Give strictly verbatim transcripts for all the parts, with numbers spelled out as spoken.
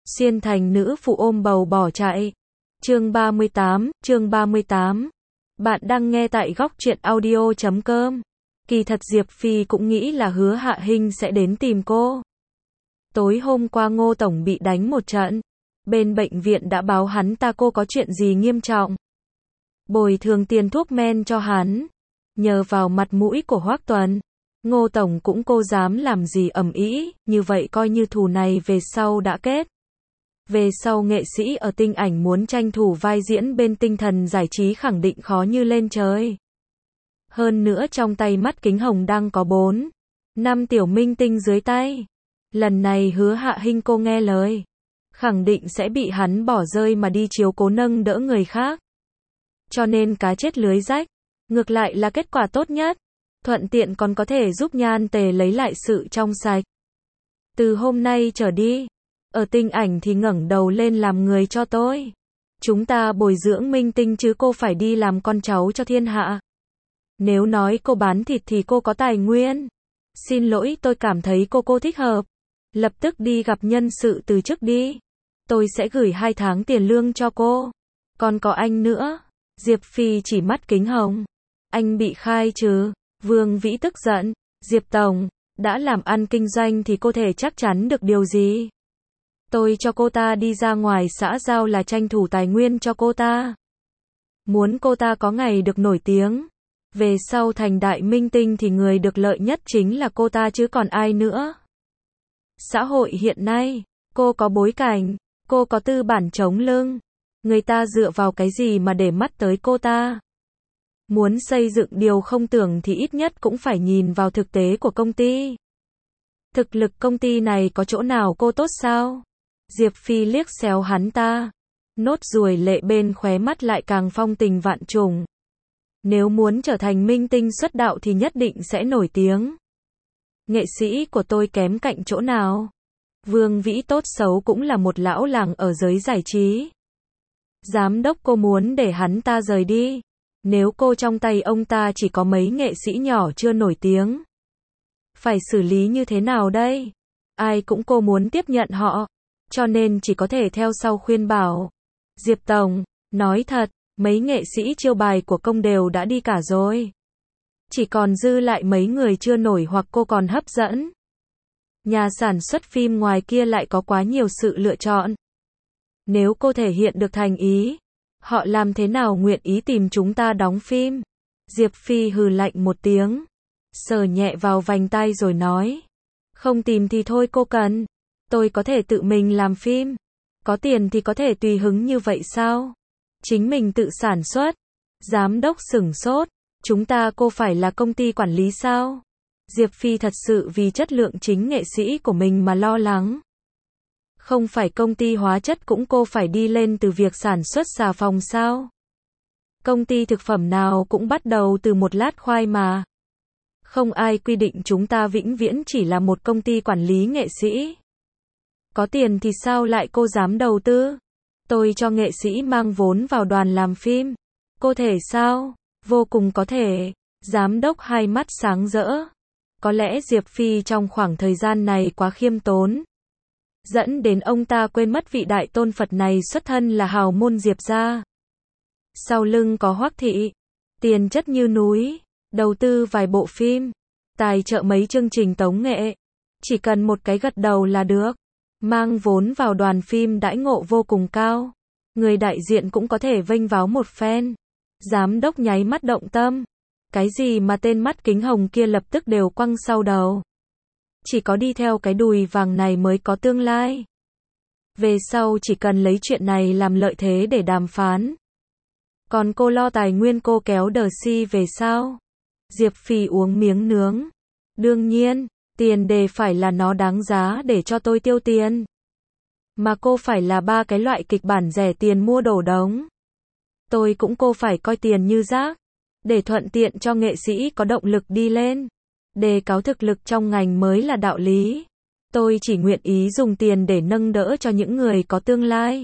Xuyên thành nữ phụ ôm bầu bỏ chạy. Chương ba mươi tám, chương ba mươi tám. Bạn đang nghe tại góc truyện audio chấm com. Kỳ thật Diệp Phi cũng nghĩ là Hứa Hạ Hinh sẽ đến tìm cô. Tối hôm qua Ngô Tổng bị đánh một trận. Bên bệnh viện đã báo hắn ta cô có chuyện gì nghiêm trọng. Bồi thường tiền thuốc men cho hắn. Nhờ vào mặt mũi của Hoắc Tuần, Ngô Tổng cũng cô dám làm gì ầm ĩ, như vậy coi như thù này về sau đã kết. Về sau nghệ sĩ ở Tinh Ảnh muốn tranh thủ vai diễn bên Tinh Thần Giải Trí khẳng định khó như lên trời. Hơn nữa trong tay Mắt Kính Hồng đang có bốn, năm tiểu minh tinh dưới tay. Lần này Hứa Hạ Hinh cô nghe lời, khẳng định sẽ bị hắn bỏ rơi mà đi chiếu cố nâng đỡ người khác. Cho nên cá chết lưới rách, ngược lại là kết quả tốt nhất. Thuận tiện còn có thể giúp Nhan Tề lấy lại sự trong sạch. Từ hôm nay trở đi, ở Tinh Ảnh thì ngẩng đầu lên làm người cho tôi. Chúng ta bồi dưỡng minh tinh chứ cô phải đi làm con cháu cho thiên hạ. Nếu nói cô bán thịt thì cô có tài nguyên. Xin lỗi, tôi cảm thấy cô cô thích hợp. Lập tức đi gặp nhân sự từ chức đi. Tôi sẽ gửi hai tháng tiền lương cho cô. Còn có anh nữa. Diệp Phi chỉ Mắt Kính Hồng. Anh bị khai trừ. Vương Vĩ tức giận. Diệp Tổng, đã làm ăn kinh doanh thì cô thể chắc chắn được điều gì? Tôi cho cô ta đi ra ngoài xã giao là tranh thủ tài nguyên cho cô ta. Muốn cô ta có ngày được nổi tiếng. Về sau thành đại minh tinh thì người được lợi nhất chính là cô ta chứ còn ai nữa. Xã hội hiện nay, cô có bối cảnh, cô có tư bản chống lưng. Người ta dựa vào cái gì mà để mắt tới cô ta? Muốn xây dựng điều không tưởng thì ít nhất cũng phải nhìn vào thực tế của công ty. Thực lực công ty này có chỗ nào cô tốt sao? Diệp Phi liếc xéo hắn ta. Nốt ruồi lệ bên khóe mắt lại càng phong tình vạn trùng. Nếu muốn trở thành minh tinh xuất đạo thì nhất định sẽ nổi tiếng. Nghệ sĩ của tôi kém cạnh chỗ nào? Vương Vĩ tốt xấu cũng là một lão làng ở giới giải trí. Giám đốc cô muốn để hắn ta rời đi. Nếu cô trong tay ông ta chỉ có mấy nghệ sĩ nhỏ chưa nổi tiếng. Phải xử lý như thế nào đây? Ai cũng cô muốn tiếp nhận họ. Cho nên chỉ có thể theo sau khuyên bảo. Diệp Tổng, nói thật, mấy nghệ sĩ chiêu bài của công đều đã đi cả rồi. Chỉ còn dư lại mấy người chưa nổi hoặc cô còn hấp dẫn. Nhà sản xuất phim ngoài kia lại có quá nhiều sự lựa chọn. Nếu cô thể hiện được thành ý, họ làm thế nào nguyện ý tìm chúng ta đóng phim? Diệp Phi hừ lạnh một tiếng, sờ nhẹ vào vành tai rồi nói. Không tìm thì thôi cô cần. Tôi có thể tự mình làm phim. Có tiền thì có thể tùy hứng như vậy sao? Chính mình tự sản xuất. Giám đốc sửng sốt. Chúng ta cô phải là công ty quản lý sao? Diệp Phi thật sự vì chất lượng chính nghệ sĩ của mình mà lo lắng. Không phải công ty hóa chất cũng cô phải đi lên từ việc sản xuất xà phòng sao? Công ty thực phẩm nào cũng bắt đầu từ một lát khoai mà. Không ai quy định chúng ta vĩnh viễn chỉ là một công ty quản lý nghệ sĩ. Có tiền thì sao lại cô dám đầu tư? Tôi cho nghệ sĩ mang vốn vào đoàn làm phim. Cô thể sao? Vô cùng có thể. Giám đốc hai mắt sáng rỡ. Có lẽ Diệp Phi trong khoảng thời gian này quá khiêm tốn. Dẫn đến ông ta quên mất vị đại tôn Phật này xuất thân là hào môn Diệp gia. Sau lưng có Hoắc thị. Tiền chất như núi. Đầu tư vài bộ phim. Tài trợ mấy chương trình tống nghệ. Chỉ cần một cái gật đầu là được. Mang vốn vào đoàn phim đãi ngộ vô cùng cao. Người đại diện cũng có thể vênh váo một phen. Giám đốc nháy mắt động tâm. Cái gì mà tên Mắt Kính Hồng kia lập tức đều quăng sau đầu. Chỉ có đi theo cái đùi vàng này mới có tương lai. Về sau chỉ cần lấy chuyện này làm lợi thế để đàm phán. Còn cô lo tài nguyên cô kéo Đờ Si về sao? Diệp Phi uống miếng nướng. Đương nhiên, tiền đề phải là nó đáng giá để cho tôi tiêu tiền. Mà cô phải là ba cái loại kịch bản rẻ tiền mua đổ đống. Tôi cũng cô phải coi tiền như rác. Để thuận tiện cho nghệ sĩ có động lực đi lên. Đề cao thực lực trong ngành mới là đạo lý. Tôi chỉ nguyện ý dùng tiền để nâng đỡ cho những người có tương lai.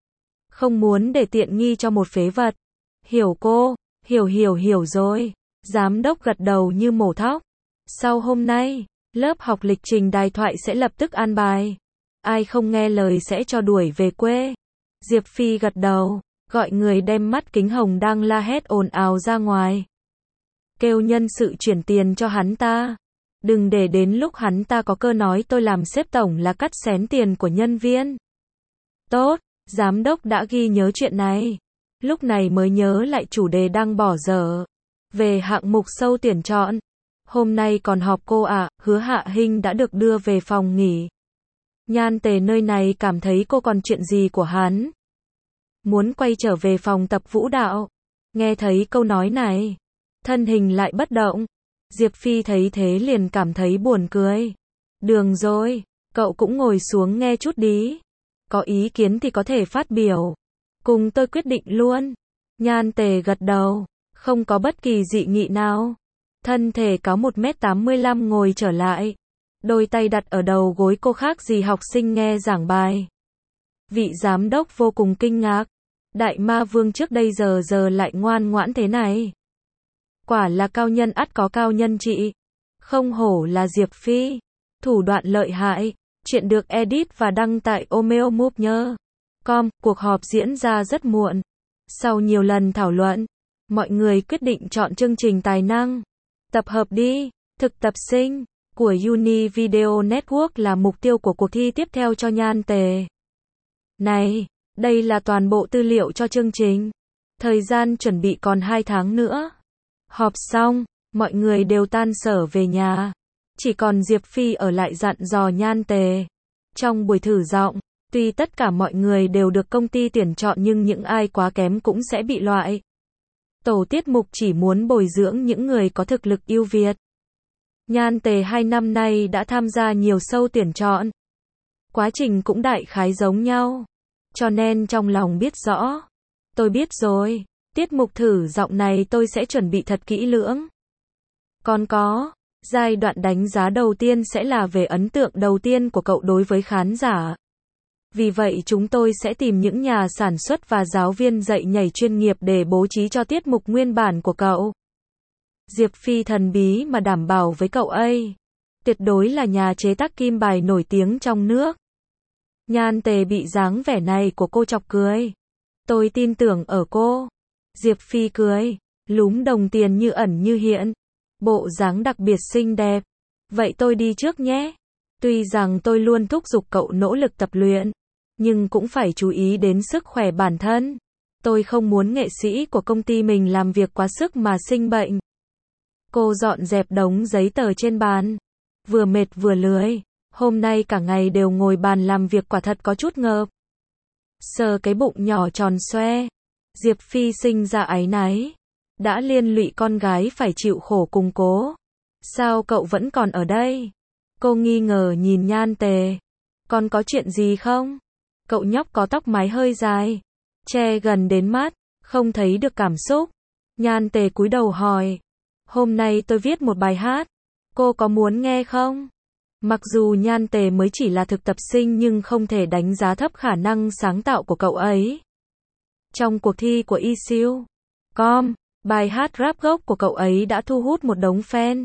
Không muốn để tiện nghi cho một phế vật. Hiểu cô, hiểu hiểu hiểu rồi. Giám đốc gật đầu như mổ thóc. Sau hôm nay, lớp học lịch trình đài thoại sẽ lập tức an bài. ai không nghe lời sẽ cho đuổi về quê. Diệp Phi gật đầu, gọi người đem mắt kính hồng đang la hét ồn ào ra ngoài. Kêu nhân sự chuyển tiền cho hắn ta. Đừng để đến lúc hắn ta có cơ nói tôi làm sếp tổng là cắt xén tiền của nhân viên. Tốt, giám đốc đã ghi nhớ chuyện này. Lúc này mới nhớ lại chủ đề đang bỏ dở. Về hạng mục sâu tuyển chọn. Hôm nay còn họp cô ạ, à, Hứa Hạ Hinh đã được đưa về phòng nghỉ. Nhan Tề nơi này cảm thấy cô còn chuyện gì của hắn. Muốn quay trở về phòng tập vũ đạo. Nghe thấy câu nói này, thân hình lại bất động. Diệp Phi thấy thế liền cảm thấy buồn cười. Đường rồi, cậu cũng ngồi xuống nghe chút đi. Có ý kiến thì có thể phát biểu. Cùng tôi quyết định luôn. Nhan Tề gật đầu, không có bất kỳ dị nghị nào. Thân thể có một mét tám mươi lăm ngồi trở lại. Đôi tay đặt ở đầu gối cô khác gì học sinh nghe giảng bài. Vị giám đốc vô cùng kinh ngạc. Đại ma vương trước đây giờ giờ lại ngoan ngoãn thế này. Quả là cao nhân ắt có cao nhân trị. Không hổ là Diệp Phi. Thủ đoạn lợi hại. Chuyện được edit và đăng tại omeomovie chấm com. Cuộc họp diễn ra rất muộn. Sau nhiều lần thảo luận, mọi người quyết định chọn chương trình tài năng. Tập hợp đi. Thực tập sinh của Uni Video Network là mục tiêu của cuộc thi tiếp theo cho Nhan Tề. Này, đây là toàn bộ tư liệu cho chương trình. Thời gian chuẩn bị còn hai tháng nữa. Họp xong, mọi người đều tan sở về nhà. Chỉ còn Diệp Phi ở lại dặn dò Nhan Tề. Trong buổi thử giọng, tuy tất cả mọi người đều được công ty tuyển chọn nhưng những ai quá kém cũng sẽ bị loại. Tổ tiết mục chỉ muốn bồi dưỡng những người có thực lực ưu việt. Nhan Tề hai năm nay đã tham gia nhiều show tuyển chọn. Quá trình cũng đại khái giống nhau. Cho nên trong lòng biết rõ. Tôi biết rồi, tiết mục thử giọng này tôi sẽ chuẩn bị thật kỹ lưỡng. Còn có, giai đoạn đánh giá đầu tiên sẽ là về ấn tượng đầu tiên của cậu đối với khán giả. Vì vậy chúng tôi sẽ tìm những nhà sản xuất và giáo viên dạy nhảy chuyên nghiệp để bố trí cho tiết mục nguyên bản của cậu. Diệp Phi thần bí mà đảm bảo với cậu ấy. Tuyệt đối là nhà chế tác kim bài nổi tiếng trong nước. Nhan Tề bị dáng vẻ này của cô chọc cười. Tôi tin tưởng ở cô. Diệp Phi cười, lúm đồng tiền như ẩn như hiện. Bộ dáng đặc biệt xinh đẹp. Vậy tôi đi trước nhé. Tuy rằng tôi luôn thúc giục cậu nỗ lực tập luyện, nhưng cũng phải chú ý đến sức khỏe bản thân. Tôi không muốn nghệ sĩ của công ty mình làm việc quá sức mà sinh bệnh. Cô dọn dẹp đống giấy tờ trên bàn. Vừa mệt vừa lười. Hôm nay cả ngày đều ngồi bàn làm việc quả thật có chút ngợp. Sờ cái bụng nhỏ tròn xoe. Diệp Phi sinh ra áy náy. Đã liên lụy con gái phải chịu khổ cùng cố. Sao cậu vẫn còn ở đây? Cô nghi ngờ nhìn Nhan Tề. Còn có chuyện gì không? Cậu nhóc có tóc mái hơi dài, che gần đến mắt, không thấy được cảm xúc. Nhan Tề cúi đầu hỏi. Hôm nay tôi viết một bài hát. Cô có muốn nghe không? Mặc dù Nhan Tề mới chỉ là thực tập sinh nhưng không thể đánh giá thấp khả năng sáng tạo của cậu ấy. Trong cuộc thi của i xê u chấm com, bài hát rap gốc của cậu ấy đã thu hút một đống fan.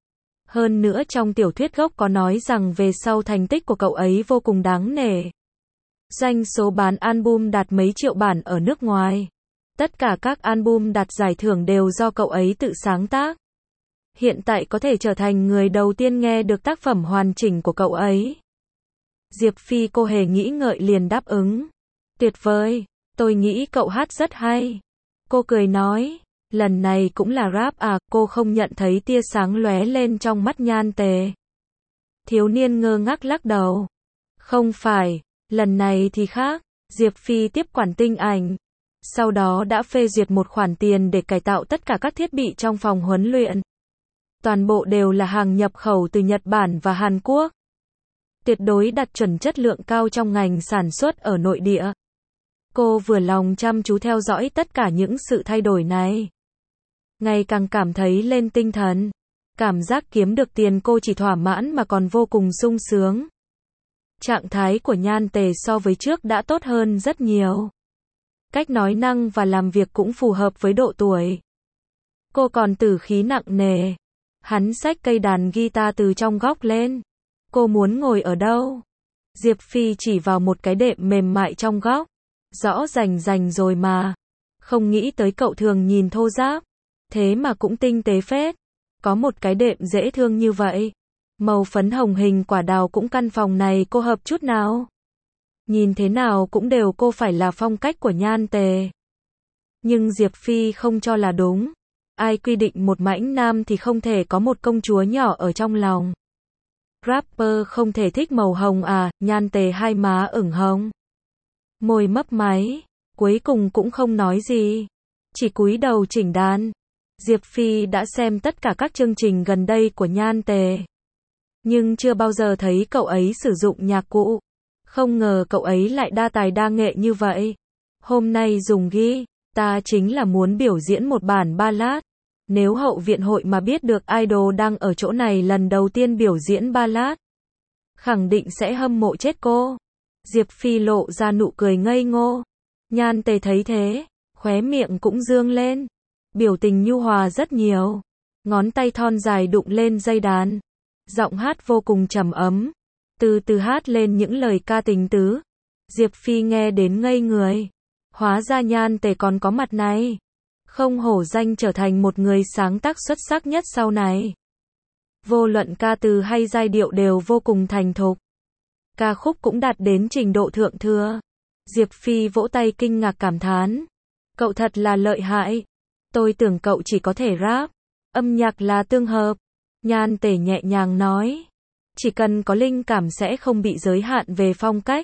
Hơn nữa trong tiểu thuyết gốc có nói rằng về sau thành tích của cậu ấy vô cùng đáng nể. Doanh số bán album đạt mấy triệu bản ở nước ngoài. Tất cả các album đạt giải thưởng đều do cậu ấy tự sáng tác. Hiện tại có thể trở thành người đầu tiên nghe được tác phẩm hoàn chỉnh của cậu ấy. Diệp Phi cô hề nghĩ ngợi liền đáp ứng. Tuyệt vời, tôi nghĩ cậu hát rất hay. Cô cười nói, lần này cũng là rap à, cô không nhận thấy tia sáng lóe lên trong mắt Nhan Tề. Thiếu niên ngơ ngác lắc đầu. Không phải, lần này thì khác. Diệp Phi tiếp quản tinh ảnh. Sau đó đã phê duyệt một khoản tiền để cải tạo tất cả các thiết bị trong phòng huấn luyện. Toàn bộ đều là hàng nhập khẩu từ Nhật Bản và Hàn Quốc. Tuyệt đối đạt chuẩn chất lượng cao trong ngành sản xuất ở nội địa. Cô vừa lòng chăm chú theo dõi tất cả những sự thay đổi này. Ngày càng cảm thấy lên tinh thần. Cảm giác kiếm được tiền cô chỉ thỏa mãn mà còn vô cùng sung sướng. Trạng thái của Nhan Tề so với trước đã tốt hơn rất nhiều. Cách nói năng và làm việc cũng phù hợp với độ tuổi. Cô còn tử khí nặng nề. Hắn xách cây đàn guitar từ trong góc lên. Cô muốn ngồi ở đâu? Diệp Phi chỉ vào một cái đệm mềm mại trong góc. Rõ rành rành rồi mà. Không nghĩ tới cậu thường nhìn thô ráp. Thế mà cũng tinh tế phết. Có một cái đệm dễ thương như vậy. Màu phấn hồng hình quả đào cũng căn phòng này cô hợp chút nào. Nhìn thế nào cũng đều cô phải là phong cách của Nhan Tề. Nhưng Diệp Phi không cho là đúng. Ai quy định một mãnh nam thì không thể có một công chúa nhỏ ở trong lòng. Rapper không thể thích màu hồng à, Nhan Tề hai má ửng hồng. Môi mấp máy, cuối cùng cũng không nói gì. Chỉ cúi đầu chỉnh đàn. Diệp Phi đã xem tất cả các chương trình gần đây của Nhan Tề. Nhưng chưa bao giờ thấy cậu ấy sử dụng nhạc cụ. Không ngờ cậu ấy lại đa tài đa nghệ như vậy. Hôm nay dùng ghi, ta chính là muốn biểu diễn một bản ballad. Nếu hậu viện hội mà biết được idol đang ở chỗ này lần đầu tiên biểu diễn ballad, khẳng định sẽ hâm mộ chết cô. Diệp Phi lộ ra nụ cười ngây ngô. Nhan Tề thấy thế, khóe miệng cũng dương lên. Biểu tình nhu hòa rất nhiều. Ngón tay thon dài đụng lên dây đàn. Giọng hát vô cùng trầm ấm. Từ từ hát lên những lời ca tình tứ. Diệp Phi nghe đến ngây người. Hóa ra Nhan Tề còn có mặt này. Không hổ danh trở thành một người sáng tác xuất sắc nhất sau này. Vô luận ca từ hay giai điệu đều vô cùng thành thục. Ca khúc cũng đạt đến trình độ thượng thừa. Diệp Phi vỗ tay kinh ngạc cảm thán. Cậu thật là lợi hại. Tôi tưởng cậu chỉ có thể rap. Âm nhạc là tương hợp. Nhan Tề nhẹ nhàng nói. Chỉ cần có linh cảm sẽ không bị giới hạn về phong cách.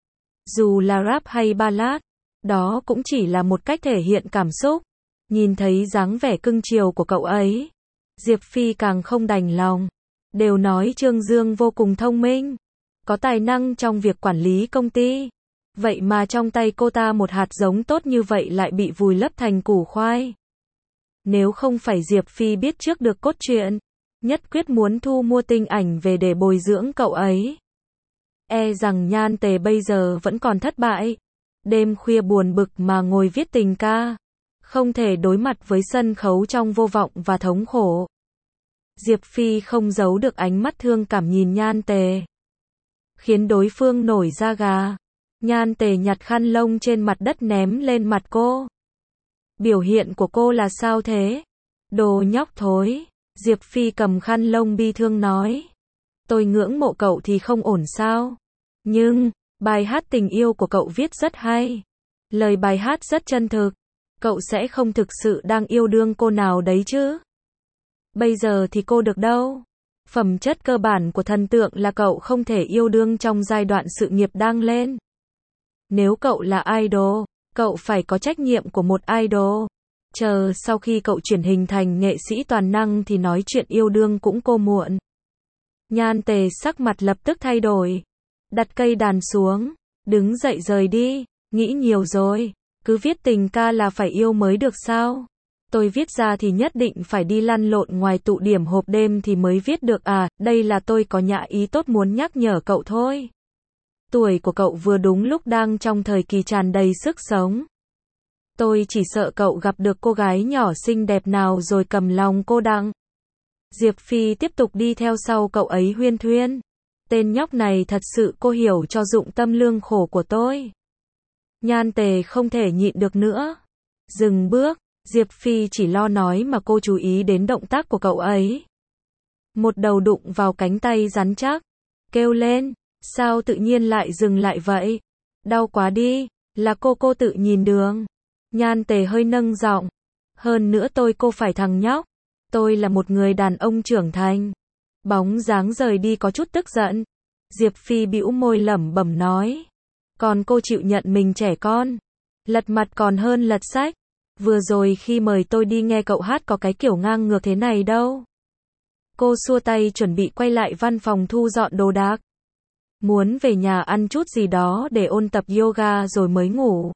Dù là rap hay ballad, đó cũng chỉ là một cách thể hiện cảm xúc. Nhìn thấy dáng vẻ cưng chiều của cậu ấy, Diệp Phi càng không đành lòng. Đều nói Trương Dương vô cùng thông minh, có tài năng trong việc quản lý công ty. Vậy mà trong tay cô ta một hạt giống tốt như vậy lại bị vùi lấp thành củ khoai. Nếu không phải Diệp Phi biết trước được cốt truyện, nhất quyết muốn thu mua tinh ảnh về để bồi dưỡng cậu ấy, e rằng Nhan Tề bây giờ vẫn còn thất bại. Đêm khuya buồn bực mà ngồi viết tình ca, không thể đối mặt với sân khấu trong vô vọng và thống khổ. Diệp Phi không giấu được ánh mắt thương cảm nhìn Nhan Tề, khiến đối phương nổi da gà. Nhan Tề nhặt khăn lông trên mặt đất ném lên mặt cô. Biểu hiện của cô là sao thế? Đồ nhóc thối. Diệp Phi cầm khăn lông bi thương nói. Tôi ngưỡng mộ cậu thì không ổn sao? Nhưng, bài hát tình yêu của cậu viết rất hay. Lời bài hát rất chân thực. Cậu sẽ không thực sự đang yêu đương cô nào đấy chứ? Bây giờ thì cô được đâu? Phẩm chất cơ bản của thần tượng là cậu không thể yêu đương trong giai đoạn sự nghiệp đang lên. Nếu cậu là idol, cậu phải có trách nhiệm của một idol. Chờ sau khi cậu chuyển hình thành nghệ sĩ toàn năng thì nói chuyện yêu đương cũng cô muộn. Nhan Tề sắc mặt lập tức thay đổi. Đặt cây đàn xuống, đứng dậy rời đi. Nghĩ nhiều rồi, cứ viết tình ca là phải yêu mới được sao? Tôi viết ra thì nhất định phải đi lăn lộn ngoài tụ điểm hộp đêm thì mới viết được à, đây là tôi có nhã ý tốt muốn nhắc nhở cậu thôi. Tuổi của cậu vừa đúng lúc đang trong thời kỳ tràn đầy sức sống. Tôi chỉ sợ cậu gặp được cô gái nhỏ xinh đẹp nào rồi cầm lòng cô đặng. Diệp Phi tiếp tục đi theo sau cậu ấy huyên thuyên. Tên nhóc này thật sự cô hiểu cho dụng tâm lương khổ của tôi. Nhan Tề không thể nhịn được nữa. Dừng bước, Diệp Phi chỉ lo nói mà cô chú ý đến động tác của cậu ấy. Một đầu đụng vào cánh tay rắn chắc. Kêu lên, sao tự nhiên lại dừng lại vậy? Đau quá đi, là cô cô tự nhìn đường. Nhan Tề hơi nâng giọng. Hơn nữa tôi cô phải thằng nhóc. Tôi là một người đàn ông trưởng thành. Bóng dáng rời đi có chút tức giận. Diệp Phi bĩu môi lẩm bẩm nói. Còn cô chịu nhận mình trẻ con. Lật mặt còn hơn lật sách. Vừa rồi khi mời tôi đi nghe cậu hát có cái kiểu ngang ngược thế này đâu. Cô xua tay chuẩn bị quay lại văn phòng thu dọn đồ đạc. Muốn về nhà ăn chút gì đó để ôn tập yoga rồi mới ngủ.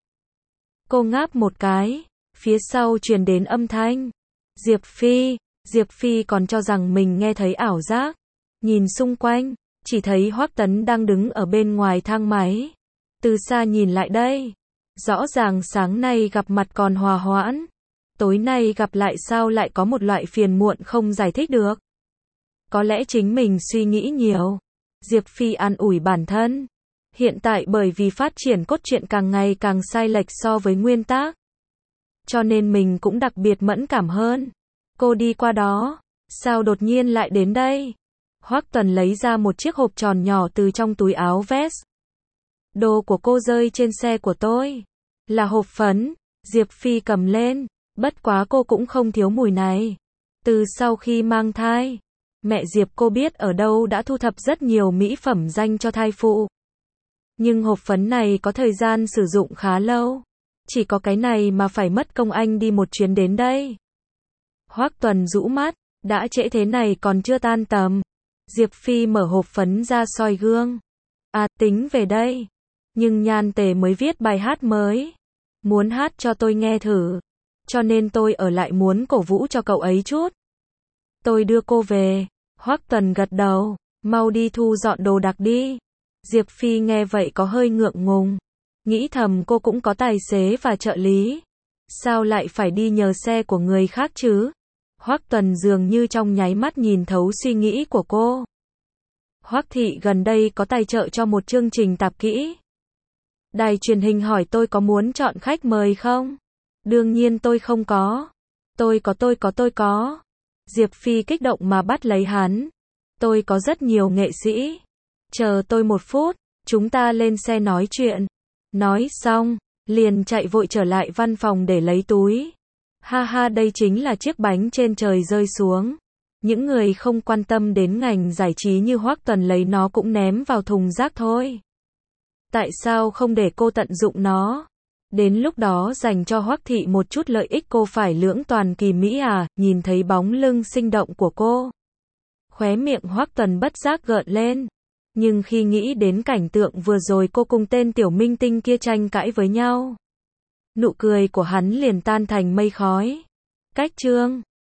Cô ngáp một cái. Phía sau truyền đến âm thanh. Diệp Phi. Diệp Phi còn cho rằng mình nghe thấy ảo giác. Nhìn xung quanh. Chỉ thấy Hoắc Tấn đang đứng ở bên ngoài thang máy. Từ xa nhìn lại đây. Rõ ràng sáng nay gặp mặt còn hòa hoãn. Tối nay gặp lại sao lại có một loại phiền muộn không giải thích được. Có lẽ chính mình suy nghĩ nhiều. Diệp Phi an ủi bản thân. Hiện tại bởi vì phát triển cốt truyện càng ngày càng sai lệch so với nguyên tác, cho nên mình cũng đặc biệt mẫn cảm hơn. Cô đi qua đó, sao đột nhiên lại đến đây? Hoắc Tuần lấy ra một chiếc hộp tròn nhỏ từ trong túi áo vest. Đồ của cô rơi trên xe của tôi. Là hộp phấn. Diệp Phi cầm lên. Bất quá cô cũng không thiếu mùi này. Từ sau khi mang thai, mẹ Diệp cô biết ở đâu đã thu thập rất nhiều mỹ phẩm dành cho thai phụ. Nhưng hộp phấn này có thời gian sử dụng khá lâu. Chỉ có cái này mà phải mất công anh đi một chuyến đến đây. Hoắc Tuần rũ mắt. Đã trễ thế này còn chưa tan tầm. Diệp Phi mở hộp phấn ra soi gương. À, tính về đây. Nhưng Nhan Tề mới viết bài hát mới. Muốn hát cho tôi nghe thử. Cho nên tôi ở lại muốn cổ vũ cho cậu ấy chút. Tôi đưa cô về. Hoắc Tuần gật đầu. Mau đi thu dọn đồ đạc đi. Diệp Phi nghe vậy có hơi ngượng ngùng. Nghĩ thầm cô cũng có tài xế và trợ lý. Sao lại phải đi nhờ xe của người khác chứ? Hoắc Tuần dường như trong nháy mắt nhìn thấu suy nghĩ của cô. Hoắc thị gần đây có tài trợ cho một chương trình tạp kỹ. Đài truyền hình hỏi tôi có muốn chọn khách mời không? Đương nhiên tôi không có. Tôi có tôi có tôi có. Diệp Phi kích động mà bắt lấy hắn. Tôi có rất nhiều nghệ sĩ. Chờ tôi một phút, chúng ta lên xe nói chuyện. Nói xong, liền chạy vội trở lại văn phòng để lấy túi. Ha ha, đây chính là chiếc bánh trên trời rơi xuống. Những người không quan tâm đến ngành giải trí như Hoắc Tuần lấy nó cũng ném vào thùng rác thôi. Tại sao không để cô tận dụng nó? Đến lúc đó dành cho Hoắc thị một chút lợi ích cô phải lưỡng toàn kỳ mỹ à? Nhìn thấy bóng lưng sinh động của cô, khóe miệng Hoắc Tuần bất giác gợn lên. Nhưng khi nghĩ đến cảnh tượng vừa rồi cô cùng tên tiểu minh tinh kia tranh cãi với nhau, nụ cười của hắn liền tan thành mây khói. Cách chương